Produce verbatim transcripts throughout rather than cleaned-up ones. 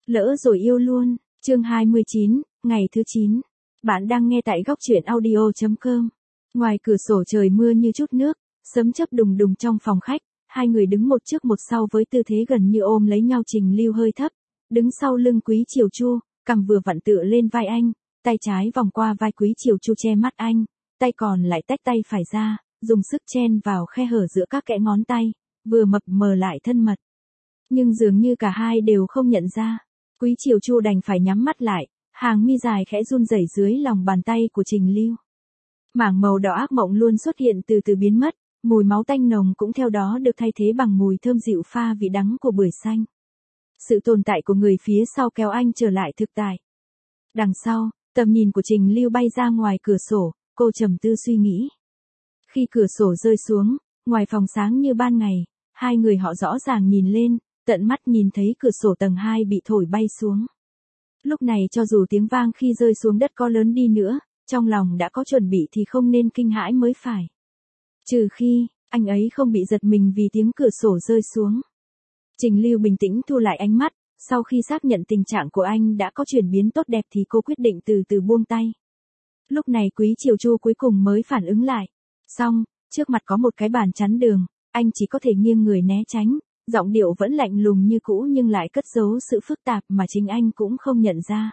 Lỡ rồi yêu luôn, chương hai mươi chín, ngày thứ chín. Bạn đang nghe tại góc truyện audio chấm com. Ngoài cửa sổ trời mưa như chút nước, sấm chớp đùng đùng trong phòng khách, hai người đứng một trước một sau với tư thế gần như ôm lấy nhau. Trình Lưu hơi thấp, đứng sau lưng Quý Chiều Chu, cằm vừa vặn tựa lên vai anh, tay trái vòng qua vai Quý Chiều Chu che mắt anh, tay còn lại tách tay phải ra, dùng sức chen vào khe hở giữa các kẽ ngón tay, vừa mập mờ lại thân mật. Nhưng dường như cả hai đều không nhận ra. Quý Chiều Chu đành phải nhắm mắt lại, hàng mi dài khẽ run rẩy dưới lòng bàn tay của Trình Lưu. Mảng màu đỏ ác mộng luôn xuất hiện từ từ biến mất, mùi máu tanh nồng cũng theo đó được thay thế bằng mùi thơm dịu pha vị đắng của bưởi xanh. Sự tồn tại của người phía sau kéo anh trở lại thực tại. Đằng sau, tầm nhìn của Trình Lưu bay ra ngoài cửa sổ, cô trầm tư suy nghĩ. Khi cửa sổ rơi xuống, ngoài phòng sáng như ban ngày, hai người họ rõ ràng nhìn lên, tận mắt nhìn thấy cửa sổ tầng hai bị thổi bay xuống. Lúc này cho dù tiếng vang khi rơi xuống đất có lớn đi nữa, trong lòng đã có chuẩn bị thì không nên kinh hãi mới phải. Trừ khi, anh ấy không bị giật mình vì tiếng cửa sổ rơi xuống. Trình Lưu bình tĩnh thu lại ánh mắt, sau khi xác nhận tình trạng của anh đã có chuyển biến tốt đẹp thì cô quyết định từ từ buông tay. Lúc này Quý Chiều Chu cuối cùng mới phản ứng lại. Xong, trước mặt có một cái bàn chắn đường, anh chỉ có thể nghiêng người né tránh, giọng điệu vẫn lạnh lùng như cũ nhưng lại cất giấu sự phức tạp mà chính anh cũng không nhận ra.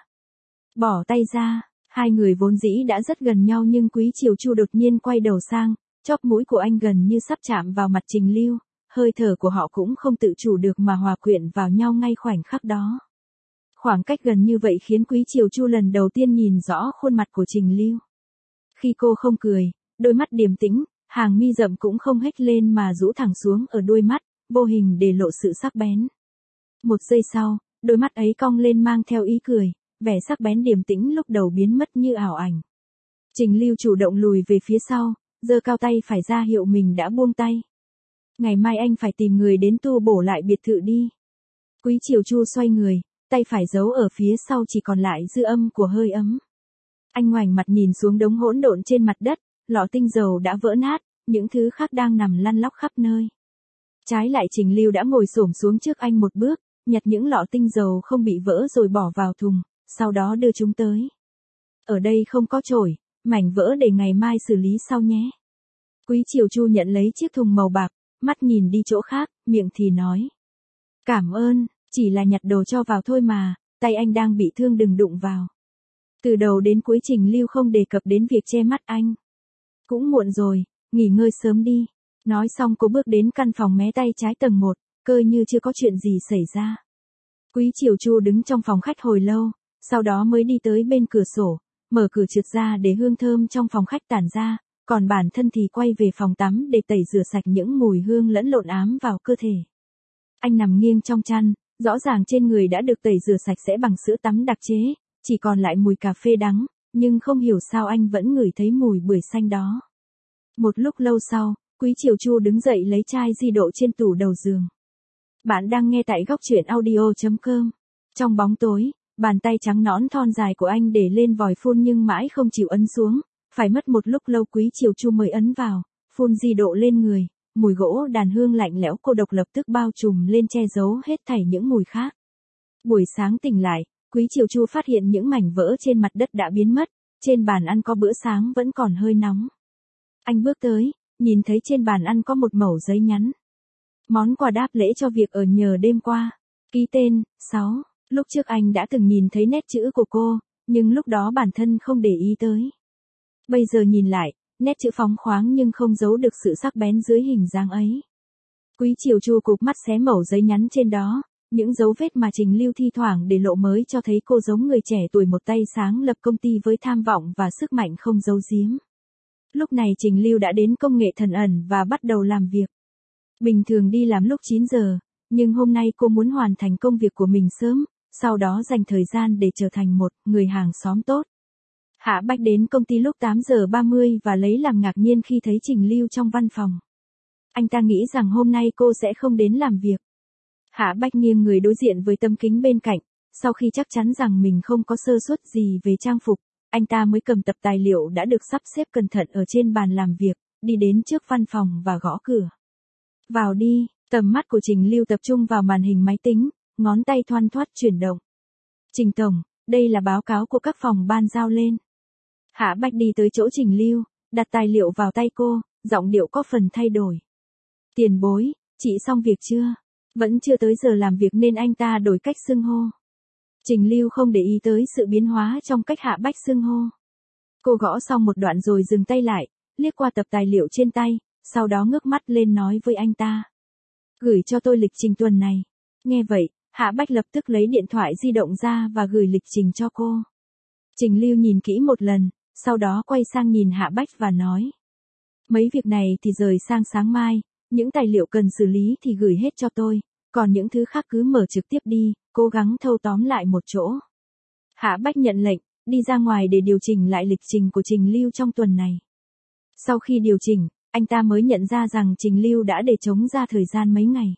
Bỏ tay ra, hai người vốn dĩ đã rất gần nhau nhưng Quý Chiều Chu đột nhiên quay đầu sang, chóp mũi của anh gần như sắp chạm vào mặt Trình Lưu, hơi thở của họ cũng không tự chủ được mà hòa quyện vào nhau ngay khoảnh khắc đó. Khoảng cách gần như vậy khiến Quý Chiều Chu lần đầu tiên nhìn rõ khuôn mặt của Trình Lưu. Khi cô không cười, đôi mắt điềm tĩnh, hàng mi rậm cũng không hếch lên mà rũ thẳng xuống ở đôi mắt, vô hình để lộ sự sắc bén. Một giây sau, đôi mắt ấy cong lên mang theo ý cười, vẻ sắc bén điềm tĩnh lúc đầu biến mất như ảo ảnh. Trình Lưu chủ động lùi về phía sau, giơ cao tay phải ra hiệu mình đã buông tay. Ngày mai anh phải tìm người đến tu bổ lại biệt thự đi. Quý Chiều Chu xoay người, tay phải giấu ở phía sau chỉ còn lại dư âm của hơi ấm. Anh ngoảnh mặt nhìn xuống đống hỗn độn trên mặt đất, lọ tinh dầu đã vỡ nát, những thứ khác đang nằm lăn lóc khắp nơi. Trái lại Trình Lưu đã ngồi xổm xuống trước anh một bước, nhặt những lọ tinh dầu không bị vỡ rồi bỏ vào thùng, sau đó đưa chúng tới. Ở đây không có chổi, mảnh vỡ để ngày mai xử lý sau nhé. Quý Chiều Chu nhận lấy chiếc thùng màu bạc, mắt nhìn đi chỗ khác, miệng thì nói. Cảm ơn, chỉ là nhặt đồ cho vào thôi mà, tay anh đang bị thương đừng đụng vào. Từ đầu đến cuối Trình Lưu không đề cập đến việc che mắt anh. Cũng muộn rồi, nghỉ ngơi sớm đi. Nói xong cô bước đến căn phòng mé tay trái tầng một, cơ như chưa có chuyện gì xảy ra. Quý Chiều Chu đứng trong phòng khách hồi lâu, sau đó mới đi tới bên cửa sổ, mở cửa trượt ra để hương thơm trong phòng khách tản ra, còn bản thân thì quay về phòng tắm để tẩy rửa sạch những mùi hương lẫn lộn ám vào cơ thể. Anh nằm nghiêng trong chăn, rõ ràng trên người đã được tẩy rửa sạch sẽ bằng sữa tắm đặc chế, chỉ còn lại mùi cà phê đắng, nhưng không hiểu sao anh vẫn ngửi thấy mùi bưởi xanh đó. Một lúc lâu sau, Quý Chiều Chu đứng dậy lấy chai di độ trên tủ đầu giường. Bạn đang nghe tại góc truyện audio chấm com. Trong bóng tối, bàn tay trắng nõn thon dài của anh để lên vòi phun nhưng mãi không chịu ấn xuống, phải mất một lúc lâu Quý Chiều Chu mới ấn vào, phun di độ lên người, mùi gỗ đàn hương lạnh lẽo cô độc lập tức bao trùm lên che giấu hết thảy những mùi khác. Buổi sáng tỉnh lại, Quý Chiều Chu phát hiện những mảnh vỡ trên mặt đất đã biến mất, trên bàn ăn có bữa sáng vẫn còn hơi nóng. Anh bước tới, nhìn thấy trên bàn ăn có một mẩu giấy nhắn. Món quà đáp lễ cho việc ở nhờ đêm qua. Ký tên, sáu. Lúc trước anh đã từng nhìn thấy nét chữ của cô, nhưng lúc đó bản thân không để ý tới. Bây giờ nhìn lại, nét chữ phóng khoáng nhưng không giấu được sự sắc bén dưới hình dáng ấy. Quý Chiều Chu cụp mắt xé mẩu giấy nhắn trên đó, những dấu vết mà Trình Lưu thi thoảng để lộ mới cho thấy cô giống người trẻ tuổi một tay sáng lập công ty với tham vọng và sức mạnh không giấu giếm. Lúc này Trình Lưu đã đến công nghệ thần ẩn và bắt đầu làm việc. Bình thường đi làm lúc chín giờ, nhưng hôm nay cô muốn hoàn thành công việc của mình sớm, sau đó dành thời gian để trở thành một người hàng xóm tốt. Hạ Bách đến công ty lúc tám giờ ba mươi và lấy làm ngạc nhiên khi thấy Trình Lưu trong văn phòng. Anh ta nghĩ rằng hôm nay cô sẽ không đến làm việc. Hạ Bách nghiêng người đối diện với tấm kính bên cạnh, sau khi chắc chắn rằng mình không có sơ suất gì về trang phục, anh ta mới cầm tập tài liệu đã được sắp xếp cẩn thận ở trên bàn làm việc, đi đến trước văn phòng và gõ cửa. Vào đi, tầm mắt của Trình Lưu tập trung vào màn hình máy tính, ngón tay thoăn thoắt chuyển động. Trình tổng, đây là báo cáo của các phòng ban giao lên. Hạ Bách đi tới chỗ Trình Lưu, đặt tài liệu vào tay cô, giọng điệu có phần thay đổi. Tiền bối, chị xong việc chưa? Vẫn chưa tới giờ làm việc nên anh ta đổi cách xưng hô. Trình Lưu không để ý tới sự biến hóa trong cách Hạ Bách xưng hô. Cô gõ xong một đoạn rồi dừng tay lại, liếc qua tập tài liệu trên tay, sau đó ngước mắt lên nói với anh ta. Gửi cho tôi lịch trình tuần này. Nghe vậy, Hạ Bách lập tức lấy điện thoại di động ra và gửi lịch trình cho cô. Trình Lưu nhìn kỹ một lần, sau đó quay sang nhìn Hạ Bách và nói. Mấy việc này thì rời sang sáng mai, những tài liệu cần xử lý thì gửi hết cho tôi, còn những thứ khác cứ mở trực tiếp đi, cố gắng thâu tóm lại một chỗ. Hạ Bách nhận lệnh, đi ra ngoài để điều chỉnh lại lịch trình của Trình Lưu trong tuần này. Sau khi điều chỉnh, anh ta mới nhận ra rằng Trình Lưu đã để trống ra thời gian mấy ngày.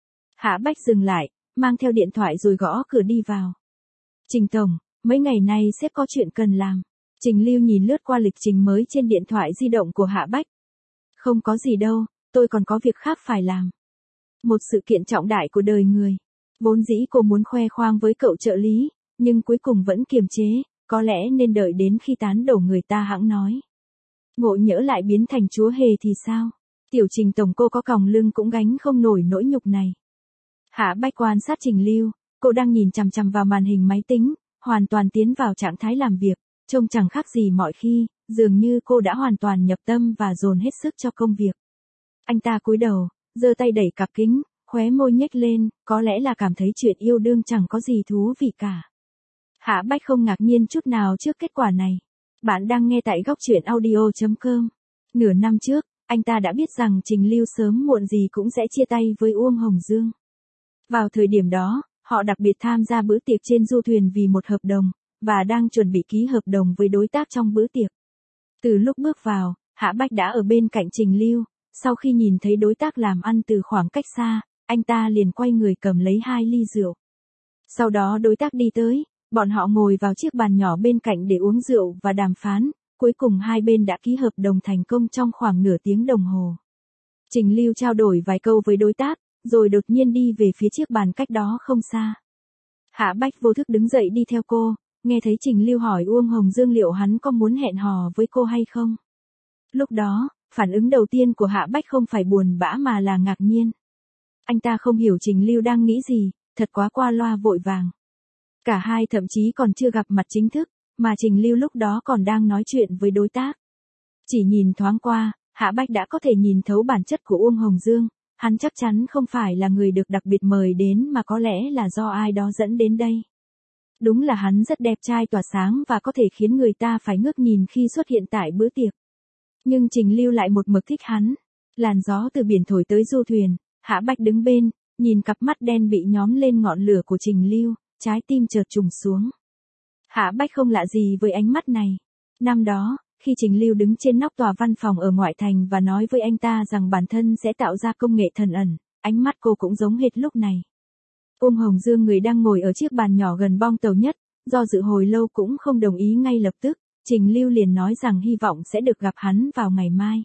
Hạ Bách dừng lại, mang theo điện thoại rồi gõ cửa đi vào. Trình tổng, mấy ngày nay sếp có chuyện cần làm. Trình Lưu nhìn lướt qua lịch trình mới trên điện thoại di động của Hạ Bách. Không có gì đâu, tôi còn có việc khác phải làm. Một sự kiện trọng đại của đời người. Vốn dĩ cô muốn khoe khoang với cậu trợ lý, nhưng cuối cùng vẫn kiềm chế, có lẽ nên đợi đến khi tán đổ người ta hẵng nói. Ngộ nhỡ lại biến thành chúa hề thì sao? Tiểu Trình tổng cô có còng lưng cũng gánh không nổi nỗi nhục này. Hạ Bách quan sát Trình Lưu, cô đang nhìn chằm chằm vào màn hình máy tính, hoàn toàn tiến vào trạng thái làm việc, trông chẳng khác gì mọi khi, dường như cô đã hoàn toàn nhập tâm và dồn hết sức cho công việc. Anh ta cúi đầu, giơ tay đẩy cặp kính, khóe môi nhếch lên, có lẽ là cảm thấy chuyện yêu đương chẳng có gì thú vị cả. Hạ Bách không ngạc nhiên chút nào trước kết quả này. Bạn đang nghe tại góc truyện audio chấm com. Nửa năm trước, anh ta đã biết rằng Trình Lưu sớm muộn gì cũng sẽ chia tay với Uông Hồng Dương. Vào thời điểm đó, họ đặc biệt tham gia bữa tiệc trên du thuyền vì một hợp đồng, và đang chuẩn bị ký hợp đồng với đối tác trong bữa tiệc. Từ lúc bước vào, Hạ Bách đã ở bên cạnh Trình Lưu, sau khi nhìn thấy đối tác làm ăn từ khoảng cách xa, anh ta liền quay người cầm lấy hai ly rượu. Sau đó đối tác đi tới, bọn họ ngồi vào chiếc bàn nhỏ bên cạnh để uống rượu và đàm phán, cuối cùng hai bên đã ký hợp đồng thành công trong khoảng nửa tiếng đồng hồ. Trình Lưu trao đổi vài câu với đối tác, rồi đột nhiên đi về phía chiếc bàn cách đó không xa. Hạ Bách vô thức đứng dậy đi theo cô, nghe thấy Trình Lưu hỏi Uông Hồng Dương liệu hắn có muốn hẹn hò với cô hay không. Lúc đó, phản ứng đầu tiên của Hạ Bách không phải buồn bã mà là ngạc nhiên. Anh ta không hiểu Trình Lưu đang nghĩ gì, thật quá qua loa vội vàng. Cả hai thậm chí còn chưa gặp mặt chính thức, mà Trình Lưu lúc đó còn đang nói chuyện với đối tác. Chỉ nhìn thoáng qua, Hạ Bách đã có thể nhìn thấu bản chất của Uông Hồng Dương, hắn chắc chắn không phải là người được đặc biệt mời đến mà có lẽ là do ai đó dẫn đến đây. Đúng là hắn rất đẹp trai tỏa sáng và có thể khiến người ta phải ngước nhìn khi xuất hiện tại bữa tiệc. Nhưng Trình Lưu lại một mực thích hắn. Làn gió từ biển thổi tới du thuyền, Hạ Bách đứng bên, nhìn cặp mắt đen bị nhóm lên ngọn lửa của Trình Lưu, trái tim chợt trùng xuống. Hạ Bách không lạ gì với ánh mắt này. Năm đó, khi Trình Lưu đứng trên nóc tòa văn phòng ở ngoại thành và nói với anh ta rằng bản thân sẽ tạo ra công nghệ thần ẩn, ánh mắt cô cũng giống hệt lúc này. Uông Hồng Dương người đang ngồi ở chiếc bàn nhỏ gần bong tàu nhất, do dự hồi lâu cũng không đồng ý ngay lập tức, Trình Lưu liền nói rằng hy vọng sẽ được gặp hắn vào ngày mai.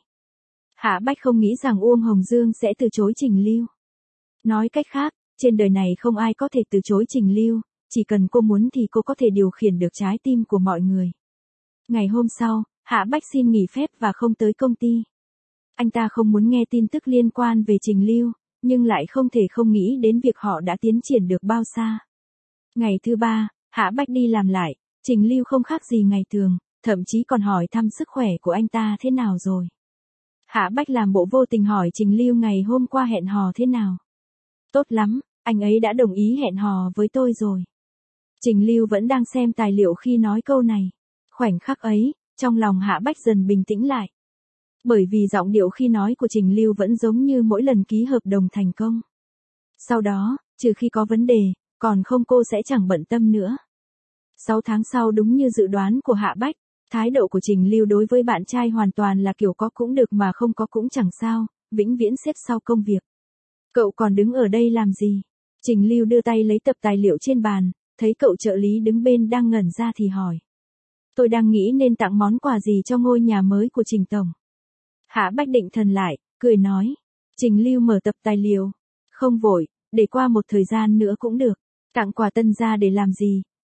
Hạ Bách không nghĩ rằng Uông Hồng Dương sẽ từ chối Trình Lưu. Nói cách khác, trên đời này không ai có thể từ chối Trình Lưu, chỉ cần cô muốn thì cô có thể điều khiển được trái tim của mọi người. Ngày hôm sau, Hạ Bách xin nghỉ phép và không tới công ty. Anh ta không muốn nghe tin tức liên quan về Trình Lưu, nhưng lại không thể không nghĩ đến việc họ đã tiến triển được bao xa. Ngày thứ ba, Hạ Bách đi làm lại, Trình Lưu không khác gì ngày thường, thậm chí còn hỏi thăm sức khỏe của anh ta thế nào rồi. Hạ Bách làm bộ vô tình hỏi Trình Lưu ngày hôm qua hẹn hò thế nào. Tốt lắm, anh ấy đã đồng ý hẹn hò với tôi rồi. Trình Lưu vẫn đang xem tài liệu khi nói câu này. Khoảnh khắc ấy, trong lòng Hạ Bách dần bình tĩnh lại. Bởi vì giọng điệu khi nói của Trình Lưu vẫn giống như mỗi lần ký hợp đồng thành công. Sau đó, trừ khi có vấn đề, còn không cô sẽ chẳng bận tâm nữa. Sáu tháng sau đúng như dự đoán của Hạ Bách, thái độ của Trình Lưu đối với bạn trai hoàn toàn là kiểu có cũng được mà không có cũng chẳng sao, vĩnh viễn xếp sau công việc. Cậu còn đứng ở đây làm gì? Trình Lưu đưa tay lấy tập tài liệu trên bàn, thấy cậu trợ lý đứng bên đang ngẩn ra thì hỏi. Tôi đang nghĩ nên tặng món quà gì cho ngôi nhà mới của Trình tổng. Hạ Bách định thần lại, cười nói. Trình Lưu mở tập tài liệu. Không vội, để qua một thời gian nữa cũng được. Tặng quà tân gia để làm gì,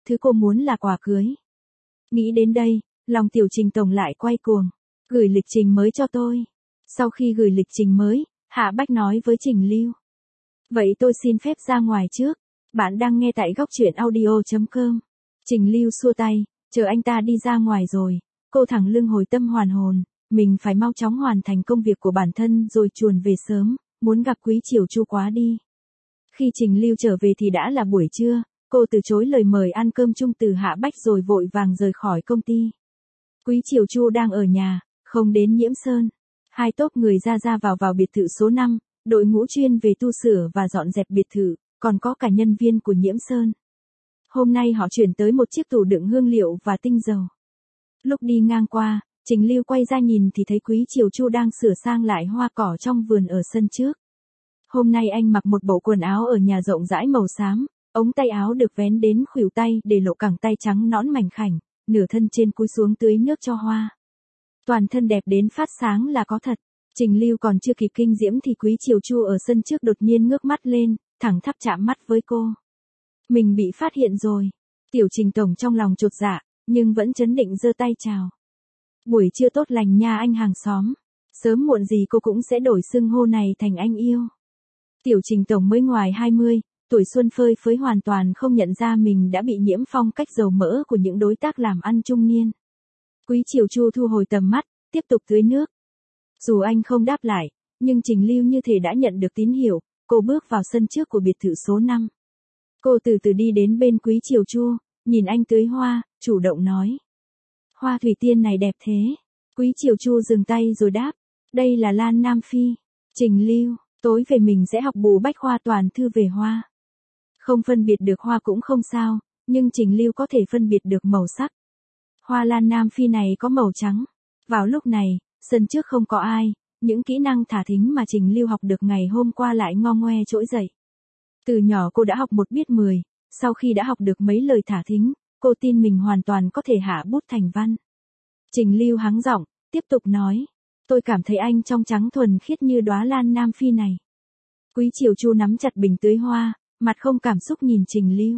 thứ cô muốn là quà cưới. Nghĩ đến đây, lòng Tiểu Trình Tổng lại quay cuồng. Gửi lịch trình mới cho tôi. Sau khi gửi lịch trình mới, Hạ Bách nói với Trình Lưu. Vậy tôi xin phép ra ngoài trước. Bạn đang nghe tại góc truyện audio chấm com. Trình Lưu xua tay, chờ anh ta đi ra ngoài rồi. Cô thẳng lưng hồi tâm hoàn hồn. Mình phải mau chóng hoàn thành công việc của bản thân rồi chuồn về sớm. Muốn gặp Quý Triều Chu quá đi. Khi Trình Lưu trở về thì đã là buổi trưa. Cô từ chối lời mời ăn cơm chung từ Hạ Bách rồi vội vàng rời khỏi công ty. Quý Triều Chu đang ở nhà, không đến Nhiễm Sơn. Hai tốp người ra ra vào vào biệt thự số năm, đội ngũ chuyên về tu sửa và dọn dẹp biệt thự, còn có cả nhân viên của Nhiễm Sơn. Hôm nay họ chuyển tới một chiếc tủ đựng hương liệu và tinh dầu. Lúc đi ngang qua, Trình Lưu quay ra nhìn thì thấy Quý Triều Chu đang sửa sang lại hoa cỏ trong vườn ở sân trước. Hôm nay anh mặc một bộ quần áo ở nhà rộng rãi màu xám, ống tay áo được vén đến khuỷu tay để lộ cẳng tay trắng nõn mảnh khảnh, nửa thân trên cúi xuống tưới nước cho hoa. Toàn thân đẹp đến phát sáng là có thật. Trình Lưu còn chưa kịp kinh diễm thì Quý Triều Chu ở sân trước đột nhiên ngước mắt lên, thẳng thắp chạm mắt với cô. Mình bị phát hiện rồi. Tiểu Trình Tổng trong lòng chột dạ, nhưng vẫn trấn định giơ tay chào. Buổi trưa tốt lành nha anh hàng xóm. Sớm muộn gì cô cũng sẽ đổi xưng hô này thành anh yêu. Tiểu Trình Tổng mới ngoài hai mươi, tuổi xuân phơi phới hoàn toàn không nhận ra mình đã bị nhiễm phong cách dầu mỡ của những đối tác làm ăn trung niên. Quý Triều Chu thu hồi tầm mắt, tiếp tục tưới nước. Dù anh không đáp lại, nhưng Trình Lưu như thể đã nhận được tín hiệu, cô bước vào sân trước của biệt thự số năm. Cô từ từ đi đến bên Quý Triều Chu, nhìn anh tưới hoa, chủ động nói. Hoa thủy tiên này đẹp thế. Quý Triều Chu dừng tay rồi đáp. Đây là lan Nam Phi. Trình Lưu, tối về mình sẽ học bù bách khoa toàn thư về hoa. Không phân biệt được hoa cũng không sao, nhưng Trình Lưu có thể phân biệt được màu sắc. Hoa lan Nam Phi này có màu trắng. Vào lúc này, sân trước không có ai, những kỹ năng thả thính mà Trình Lưu học được ngày hôm qua lại ngo ngoe trỗi dậy. Từ nhỏ cô đã học một biết mười, sau khi đã học được mấy lời thả thính, cô tin mình hoàn toàn có thể hạ bút thành văn. Trình Lưu hắng giọng, tiếp tục nói, tôi cảm thấy anh trong trắng thuần khiết như đóa lan Nam Phi này. Quý Triều Chu nắm chặt bình tưới hoa, mặt không cảm xúc nhìn Trình Lưu.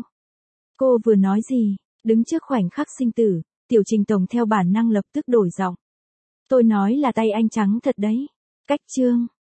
Cô vừa nói gì, đứng trước khoảnh khắc sinh tử, Tiểu Trình Tổng theo bản năng lập tức đổi giọng. Tôi nói là tay anh trắng thật đấy. Cách chương.